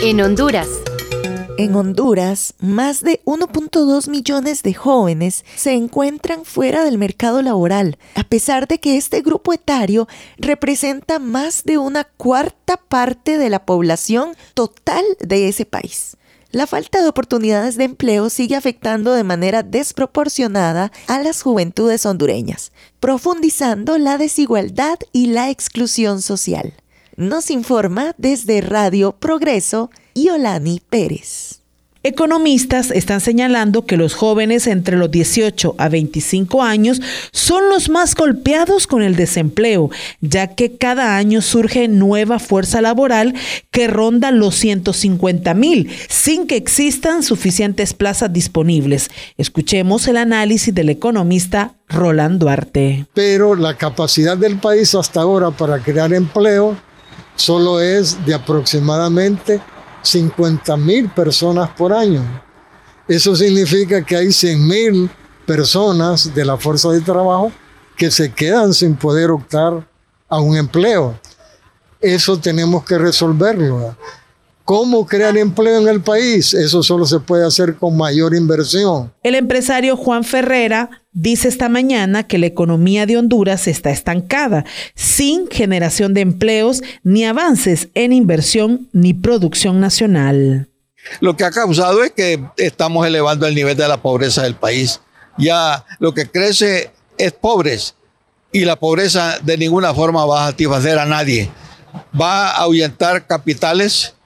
En Honduras. En Honduras, más de 1.2 millones de jóvenes se encuentran fuera del mercado laboral, a pesar de que este grupo etario representa más de una cuarta parte de la población total de ese país. La falta de oportunidades de empleo sigue afectando de manera desproporcionada a las juventudes hondureñas, profundizando la desigualdad y la exclusión social. Nos informa desde Radio Progreso Yolani Pérez. Economistas están señalando que los jóvenes entre los 18 a 25 años son los más golpeados con el desempleo, ya que cada año surge nueva fuerza laboral que ronda los 150,000, sin que existan suficientes plazas disponibles. Escuchemos el análisis del economista Roland Duarte. Pero la capacidad del país hasta ahora para crear empleo solo es de aproximadamente 50,000 personas por año. Eso significa que hay 100,000 personas de la fuerza de trabajo que se quedan sin poder optar a un empleo. Eso tenemos que resolverlo. ¿Cómo crear empleo en el país? Eso solo se puede hacer con mayor inversión. El empresario Juan Ferrera dice esta mañana que la economía de Honduras está estancada, sin generación de empleos, ni avances en inversión, ni producción nacional. Lo que ha causado es que estamos elevando el nivel de la pobreza del país. Ya lo que crece es pobres, y la pobreza de ninguna forma va a satisfacer a nadie. Va a ahuyentar capitales,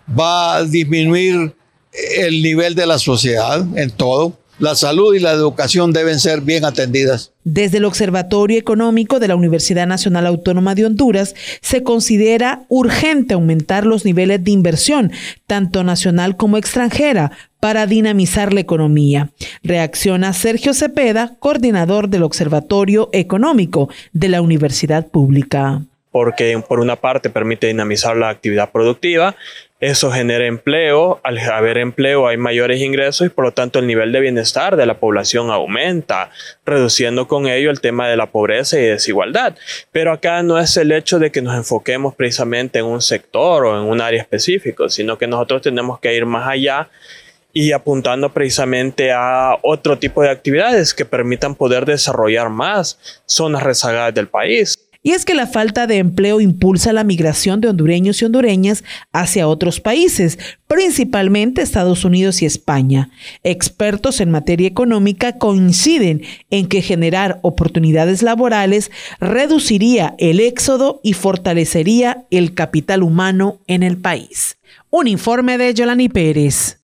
va a disminuir el nivel de la sociedad en todo. La salud y la educación deben ser bien atendidas. Desde el Observatorio Económico de la Universidad Nacional Autónoma de Honduras se considera urgente aumentar los niveles de inversión, tanto nacional como extranjera, para dinamizar la economía. Reacciona Sergio Cepeda, coordinador del Observatorio Económico de la Universidad Pública. Porque por una parte permite dinamizar la actividad productiva, eso genera empleo, al haber empleo hay mayores ingresos y por lo tanto el nivel de bienestar de la población aumenta, reduciendo con ello el tema de la pobreza y desigualdad. Pero acá no es el hecho de que nos enfoquemos precisamente en un sector o en un área específico, sino que nosotros tenemos que ir más allá y apuntando precisamente a otro tipo de actividades que permitan poder desarrollar más zonas rezagadas del país. Y es que la falta de empleo impulsa la migración de hondureños y hondureñas hacia otros países, principalmente Estados Unidos y España. Expertos en materia económica coinciden en que generar oportunidades laborales reduciría el éxodo y fortalecería el capital humano en el país. Un informe de Yolani Pérez.